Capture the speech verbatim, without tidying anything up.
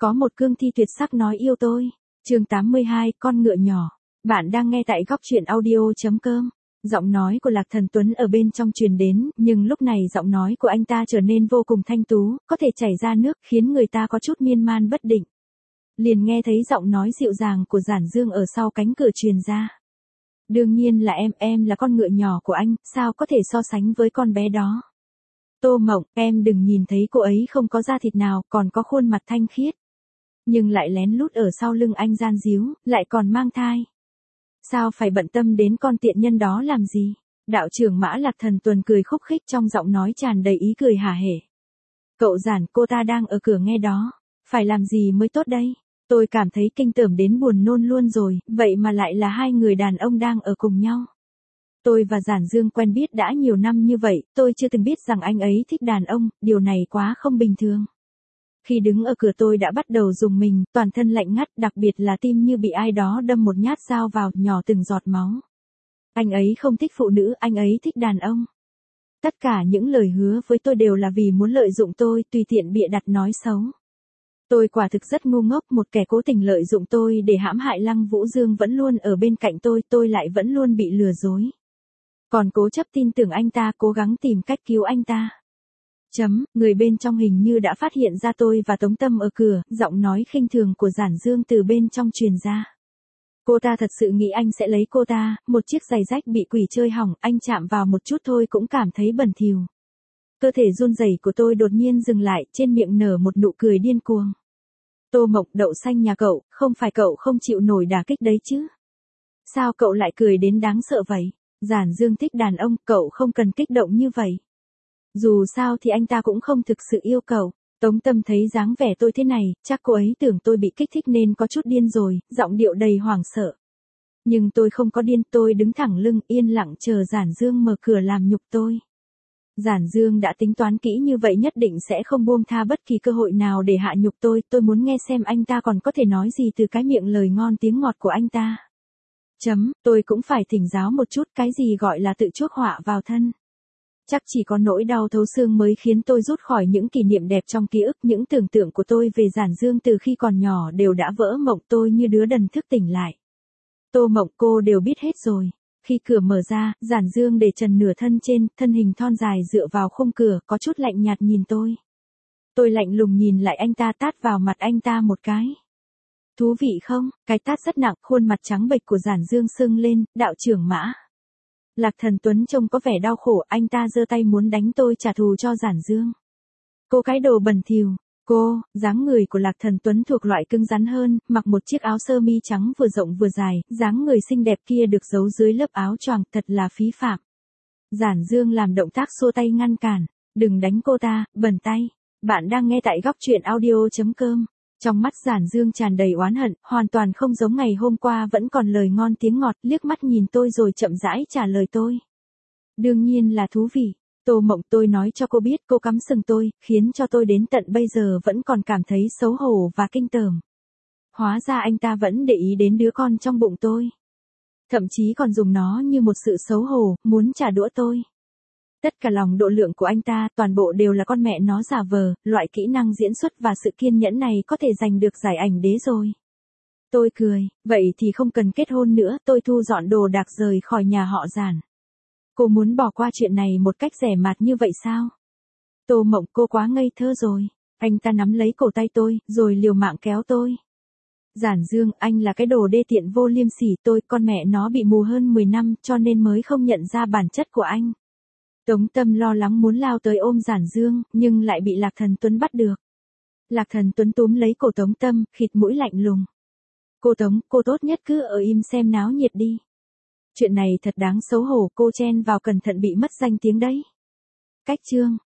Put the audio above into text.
Có một cương thi tuyệt sắc nói yêu tôi. Chương tám mươi hai, con ngựa nhỏ. Bạn đang nghe tại góc truyện audio chấm com. Giọng nói của Lạc Thần Tuấn ở bên trong truyền đến, nhưng lúc này giọng nói của anh ta trở nên vô cùng thanh tú, có thể chảy ra nước, khiến người ta có chút miên man bất định. Liền nghe thấy giọng nói dịu dàng của Giản Dương ở sau cánh cửa truyền ra. Đương nhiên là em, em là con ngựa nhỏ của anh, sao có thể so sánh với con bé đó. Tô Mộng, em đừng nhìn thấy cô ấy không có da thịt nào, còn có khuôn mặt thanh khiết. Nhưng lại lén lút ở sau lưng anh gian díu, lại còn mang thai. Sao phải bận tâm đến con tiện nhân đó làm gì? Đạo trưởng Mã Lạc Thần Tuần cười khúc khích trong giọng nói tràn đầy ý cười hả hể. Cậu Giản, cô ta đang ở cửa nghe đó. Phải làm gì mới tốt đây? Tôi cảm thấy kinh tởm đến buồn nôn luôn rồi, vậy mà lại là hai người đàn ông đang ở cùng nhau. Tôi và Giản Dương quen biết đã nhiều năm như vậy, tôi chưa từng biết rằng anh ấy thích đàn ông, điều này quá không bình thường. Khi đứng ở cửa tôi đã bắt đầu rùng mình, toàn thân lạnh ngắt, đặc biệt là tim như bị ai đó đâm một nhát dao vào, nhỏ từng giọt máu. Anh ấy không thích phụ nữ, anh ấy thích đàn ông. Tất cả những lời hứa với tôi đều là vì muốn lợi dụng tôi, tùy tiện bịa đặt nói xấu. Tôi quả thực rất ngu ngốc, một kẻ cố tình lợi dụng tôi để hãm hại Lăng Vũ Dương vẫn luôn ở bên cạnh tôi, tôi lại vẫn luôn bị lừa dối. Còn cố chấp tin tưởng anh ta, cố gắng tìm cách cứu anh ta. Chấm, người bên trong hình như đã phát hiện ra tôi và Tống Tâm ở cửa, giọng nói khinh thường của Giản Dương từ bên trong truyền ra. Cô ta thật sự nghĩ anh sẽ lấy cô ta, một chiếc giày rách bị quỷ chơi hỏng, anh chạm vào một chút thôi cũng cảm thấy bẩn thỉu. Cơ thể run rẩy của tôi đột nhiên dừng lại, trên miệng nở một nụ cười điên cuồng. Tô Mộc, đậu xanh nhà cậu, không phải cậu không chịu nổi đả kích đấy chứ? Sao cậu lại cười đến đáng sợ vậy? Giản Dương thích đàn ông, cậu không cần kích động như vậy. Dù sao thì anh ta cũng không thực sự yêu cậu. Tống Tâm thấy dáng vẻ tôi thế này, chắc cô ấy tưởng tôi bị kích thích nên có chút điên rồi, giọng điệu đầy hoảng sợ. Nhưng tôi không có điên, tôi đứng thẳng lưng, yên lặng chờ Giản Dương mở cửa làm nhục tôi. Giản Dương đã tính toán kỹ như vậy, nhất định sẽ không buông tha bất kỳ cơ hội nào để hạ nhục tôi, tôi muốn nghe xem anh ta còn có thể nói gì từ cái miệng lời ngon tiếng ngọt của anh ta. Chấm, tôi cũng phải thỉnh giáo một chút cái gì gọi là tự chuốc họa vào thân. Chắc chỉ có nỗi đau thấu xương mới khiến tôi rút khỏi những kỷ niệm đẹp trong ký ức, những tưởng tượng của tôi về Giản Dương từ khi còn nhỏ đều đã vỡ mộng, tôi như đứa đần thức tỉnh lại. Tô Mộng, cô đều biết hết rồi. Khi cửa mở ra, Giản Dương để trần nửa thân trên, thân hình thon dài dựa vào khung cửa, có chút lạnh nhạt nhìn tôi. Tôi lạnh lùng nhìn lại anh ta, tát vào mặt anh ta một cái. Thú vị không? Cái tát rất nặng, khuôn mặt trắng bệch của Giản Dương sưng lên, đạo trưởng Mã Lạc Thần Tuấn trông có vẻ đau khổ, anh ta giơ tay muốn đánh tôi trả thù cho Giản Dương. Cô cái đồ bẩn thỉu. Cô, dáng người của Lạc Thần Tuấn thuộc loại cứng rắn hơn, mặc một chiếc áo sơ mi trắng vừa rộng vừa dài, dáng người xinh đẹp kia được giấu dưới lớp áo choàng, thật là phí phạm. Giản Dương làm động tác xua tay ngăn cản, đừng đánh cô ta, bẩn tay. Bạn đang nghe tại góc truyện audio chấm com. Trong mắt Giản Dương tràn đầy oán hận, hoàn toàn không giống ngày hôm qua, vẫn còn lời ngon tiếng ngọt, liếc mắt nhìn tôi rồi chậm rãi trả lời tôi. Đương nhiên là thú vị. Tô Mộng, tôi nói cho cô biết, cô cắm sừng tôi, khiến cho tôi đến tận bây giờ vẫn còn cảm thấy xấu hổ và kinh tởm. Hóa ra anh ta vẫn để ý đến đứa con trong bụng tôi. Thậm chí còn dùng nó như một sự xấu hổ, muốn trả đũa tôi. Tất cả lòng độ lượng của anh ta, toàn bộ đều là con mẹ nó giả vờ, loại kỹ năng diễn xuất và sự kiên nhẫn này có thể giành được giải ảnh đế rồi. Tôi cười, vậy thì không cần kết hôn nữa, tôi thu dọn đồ đạc rời khỏi nhà họ Giản. Cô muốn bỏ qua chuyện này một cách rẻ mạt như vậy sao? Tô Mộng, cô quá ngây thơ rồi. Anh ta nắm lấy cổ tay tôi, rồi liều mạng kéo tôi. Giản Dương, anh là cái đồ đê tiện vô liêm sỉ, tôi, con mẹ nó bị mù hơn mười năm, cho nên mới không nhận ra bản chất của anh. Tống Tâm lo lắng muốn lao tới ôm Giản Dương, nhưng lại bị Lạc Thần Tuấn bắt được. Lạc Thần Tuấn túm lấy cổ Tống Tâm, khịt mũi lạnh lùng. Cô Tống, cô tốt nhất cứ ở im xem náo nhiệt đi. Chuyện này thật đáng xấu hổ, cô chen vào cẩn thận bị mất danh tiếng đấy. Cách chương.